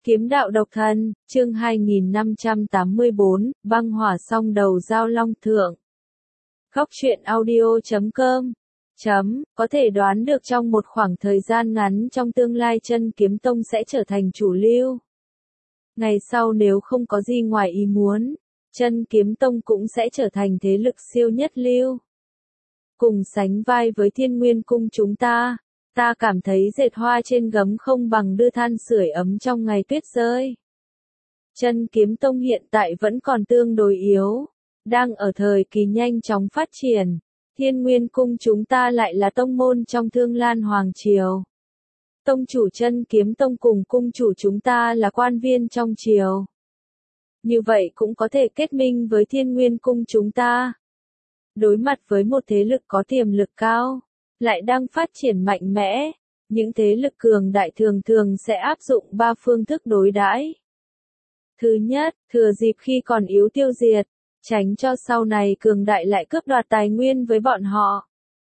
Kiếm đạo độc thân, chương 2584, băng hỏa song đầu giao long thượng. Góc truyện audio.com có thể đoán được trong một khoảng thời gian ngắn trong tương lai Chân Kiếm Tông sẽ trở thành chủ lưu. Ngày sau nếu không có gì ngoài ý muốn, Chân Kiếm Tông cũng sẽ trở thành thế lực siêu nhất lưu. Cùng sánh vai với Thiên Nguyên Cung chúng ta cảm thấy dệt hoa trên gấm không bằng đưa than sưởi ấm trong ngày tuyết rơi. Chân Kiếm Tông hiện tại vẫn còn tương đối yếu, đang ở thời kỳ nhanh chóng phát triển. Thiên Nguyên Cung chúng ta lại là tông môn trong Thương Lan Hoàng Triều. Tông chủ Chân Kiếm Tông cùng cung chủ chúng ta là quan viên trong triều. Như vậy cũng có thể kết minh với Thiên Nguyên Cung chúng ta. Đối mặt với một thế lực có tiềm lực cao, lại đang phát triển mạnh mẽ, những thế lực cường đại thường thường sẽ áp dụng 3 phương thức đối đãi. Thứ nhất, thừa dịp khi còn yếu tiêu diệt, tránh cho sau này cường đại lại cướp đoạt tài nguyên với bọn họ.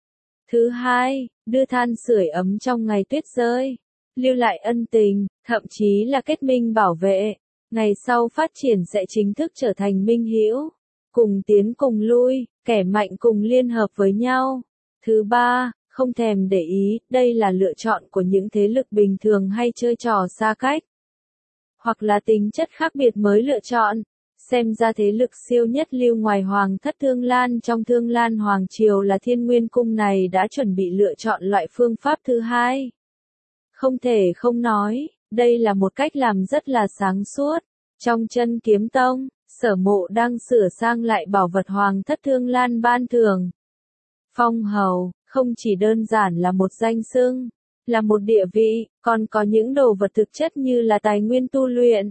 Thứ hai, đưa than sưởi ấm trong ngày tuyết rơi, lưu lại ân tình, thậm chí là kết minh bảo vệ, ngày sau phát triển sẽ chính thức trở thành minh hữu, cùng tiến cùng lui, kẻ mạnh cùng liên hợp với nhau. Thứ ba, không thèm để ý, đây là lựa chọn của những thế lực bình thường hay chơi trò xa cách. Hoặc là tính chất khác biệt mới lựa chọn. Xem ra thế lực siêu nhất lưu ngoài Hoàng thất Thương Lan trong Thương Lan Hoàng Triều là Thiên Nguyên Cung này đã chuẩn bị lựa chọn loại phương pháp thứ hai. Không thể không nói, đây là một cách làm rất là sáng suốt. Trong Chân Kiếm Tông, Sở Mộ đang sửa sang lại bảo vật Hoàng thất Thương Lan ban thưởng. Phong hầu, không chỉ đơn giản là một danh xưng, là một địa vị, còn có những đồ vật thực chất như là tài nguyên tu luyện.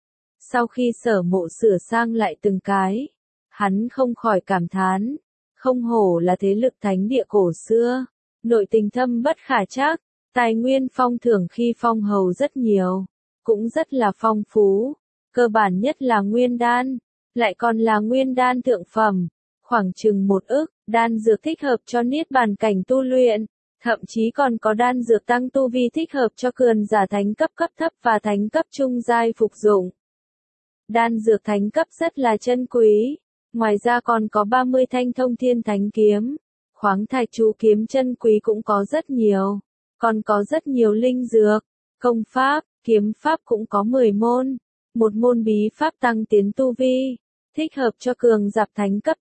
Sau khi Sở Mộ sửa sang lại từng cái, hắn không khỏi cảm thán, không hổ là thế lực thánh địa cổ xưa, nội tình thâm bất khả trắc, tài nguyên phong thưởng khi phong hầu rất nhiều, cũng rất là phong phú, cơ bản nhất là nguyên đan, lại còn là nguyên đan thượng phẩm, khoảng chừng 1 ức, đan dược thích hợp cho niết bàn cảnh tu luyện, thậm chí còn có đan dược tăng tu vi thích hợp cho cường giả thánh cấp cấp thấp và thánh cấp trung giai phục dụng. Đan dược thánh cấp rất là chân quý, ngoài ra còn có 30 thanh thông thiên thánh kiếm, khoáng thạch chú kiếm chân quý cũng có rất nhiều, còn có rất nhiều linh dược, công pháp, kiếm pháp cũng có 10 môn, một môn bí pháp tăng tiến tu vi, thích hợp cho cường giả thánh cấp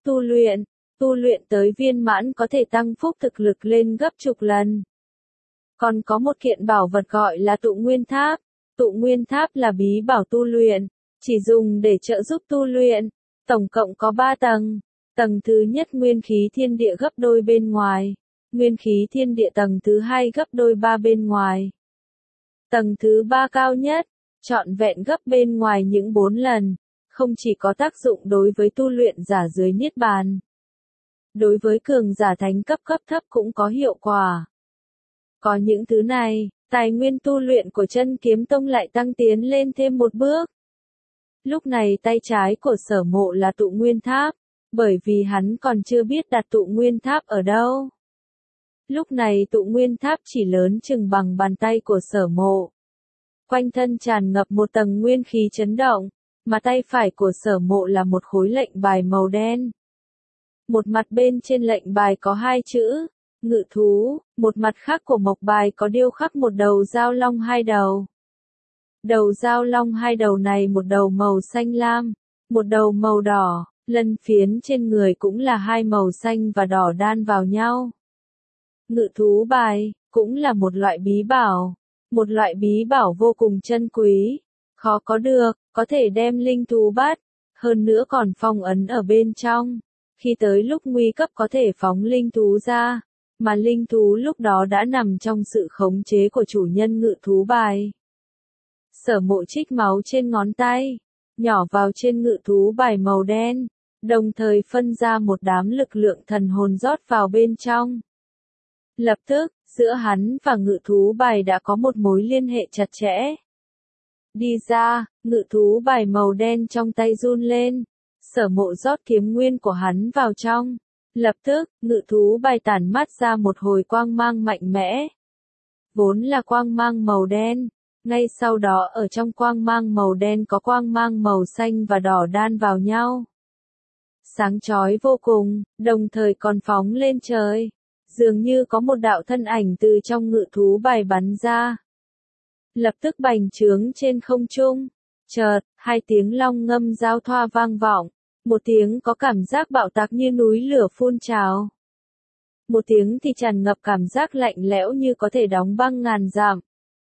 tu luyện tới viên mãn có thể tăng phúc thực lực lên gấp chục lần. Còn có một kiện bảo vật gọi là Tụ Nguyên Tháp. Tụ Nguyên Tháp là bí bảo tu luyện, chỉ dùng để trợ giúp tu luyện, tổng cộng có 3 tầng. Tầng thứ nhất nguyên khí thiên địa gấp đôi bên ngoài, nguyên khí thiên địa tầng thứ hai gấp đôi 3 bên ngoài. Tầng thứ 3 cao nhất, trọn vẹn gấp bên ngoài những 4 lần, không chỉ có tác dụng đối với tu luyện giả dưới niết bàn. Đối với cường giả thánh cấp cấp thấp cũng có hiệu quả. Có những thứ này, tài nguyên tu luyện của Chân Kiếm Tông lại tăng tiến lên thêm một bước. Lúc này tay trái của Sở Mộ là Tụ Nguyên Tháp, bởi vì hắn còn chưa biết đặt Tụ Nguyên Tháp ở đâu. Lúc này Tụ Nguyên Tháp chỉ lớn chừng bằng bàn tay của Sở Mộ. Quanh thân tràn ngập một tầng nguyên khí chấn động, mà tay phải của Sở Mộ là một khối lệnh bài màu đen. Một mặt bên trên lệnh bài có 2 chữ, Ngự Thú, một mặt khác của mộc bài có điêu khắc một đầu giao long 2 đầu. Đầu giao long 2 đầu này một đầu màu xanh lam, một đầu màu đỏ, lân phiến trên người cũng là 2 màu xanh và đỏ đan vào nhau. Ngự thú bài, cũng là một loại bí bảo vô cùng chân quý, khó có được, có thể đem linh thú bắt, hơn nữa còn phong ấn ở bên trong. Khi tới lúc nguy cấp có thể phóng linh thú ra, mà linh thú lúc đó đã nằm trong sự khống chế của chủ nhân ngự thú bài. Sở Mộ trích máu trên ngón tay, nhỏ vào trên ngự thú bài màu đen, đồng thời phân ra một đám lực lượng thần hồn rót vào bên trong. Lập tức, giữa hắn và ngự thú bài đã có một mối liên hệ chặt chẽ. Đi ra, ngự thú bài màu đen trong tay run lên. Sở Mộ rót kiếm nguyên của hắn vào trong. Lập tức, ngự thú bài tản mắt ra một hồi quang mang mạnh mẽ. Vốn là quang mang màu đen, Ngay sau đó ở trong quang mang màu đen có quang mang màu xanh và đỏ đan vào nhau. Sáng chói vô cùng, đồng thời còn phóng lên trời. Dường như có một đạo thân ảnh từ trong ngự thú bài bắn ra. Lập tức bành trướng trên không trung. Chợt, hai tiếng long ngâm giao thoa vang vọng. Một tiếng có cảm giác bạo tạc như núi lửa phun trào. Một tiếng thì tràn ngập cảm giác lạnh lẽo như có thể đóng băng ngàn dặm.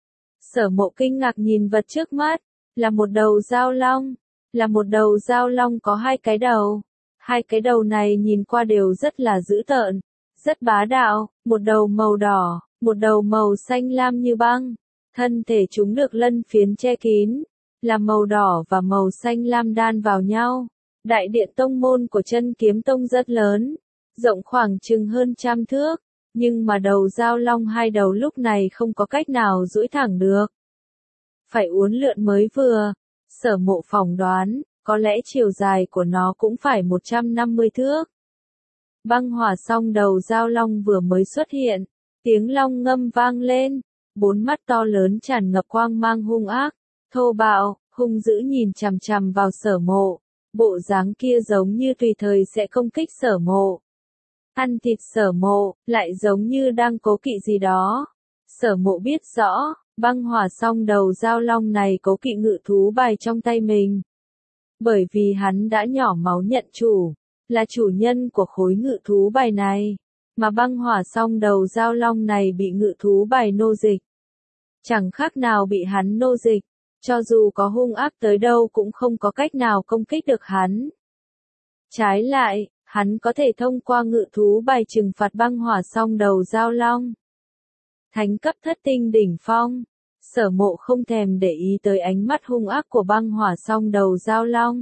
Sở Mộ kinh ngạc nhìn vật trước mắt, là một đầu dao long. Là một đầu dao long có hai cái đầu. Hai cái đầu này nhìn qua đều rất là dữ tợn, rất bá đạo, một đầu màu đỏ, một đầu màu xanh lam như băng. Thân thể chúng được lân phiến che kín, là màu đỏ và màu xanh lam đan vào nhau. Đại điện tông môn của Chân Kiếm Tông rất lớn, rộng khoảng chừng hơn 100 thước, nhưng mà đầu dao long hai đầu lúc này không có cách nào duỗi thẳng được. Phải uốn lượn mới vừa. Sở Mộ phỏng đoán, có lẽ chiều dài của nó cũng phải 150 thước. Băng hỏa song đầu dao long vừa mới xuất hiện, tiếng long ngâm vang lên, bốn mắt to lớn tràn ngập quang mang hung ác, thô bạo, hung dữ nhìn chằm chằm vào Sở Mộ, bộ dáng kia giống như tùy thời sẽ công kích Sở Mộ. Ăn thịt Sở Mộ, lại giống như đang cố kỵ gì đó. Sở Mộ biết rõ, băng hỏa song đầu dao long này cố kỵ ngự thú bài trong tay mình. Bởi vì hắn đã nhỏ máu nhận chủ, là chủ nhân của khối ngự thú bài này, mà băng hỏa song đầu dao long này bị ngự thú bài nô dịch. Chẳng khác nào bị hắn nô dịch, cho dù có hung ác tới đâu cũng không có cách nào công kích được hắn. Trái lại, hắn có thể thông qua ngự thú bài trừng phạt băng hỏa song đầu dao long. Thánh cấp thất tinh đỉnh phong. Sở Mộ không thèm để ý tới ánh mắt hung ác của băng hỏa song đầu dao long.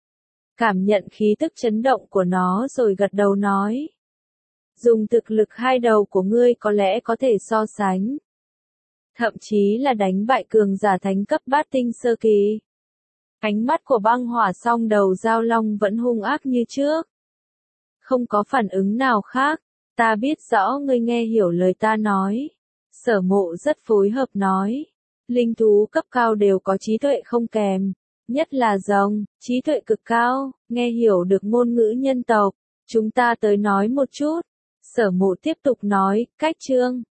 Cảm nhận khí tức chấn động của nó rồi gật đầu nói. Dùng thực lực hai đầu của ngươi có lẽ có thể so sánh. Thậm chí là đánh bại cường giả thánh cấp bát tinh sơ kỳ. Ánh mắt của băng hỏa song đầu dao long vẫn hung ác như trước. Không có phản ứng nào khác. Ta biết rõ ngươi nghe hiểu lời ta nói. Sở Mộ rất phối hợp nói. Linh thú cấp cao đều có trí tuệ không kém. Nhất là rồng, trí tuệ cực cao, nghe hiểu được ngôn ngữ nhân tộc. Chúng ta tới nói một chút. Sở Mộ tiếp tục nói, cách chương.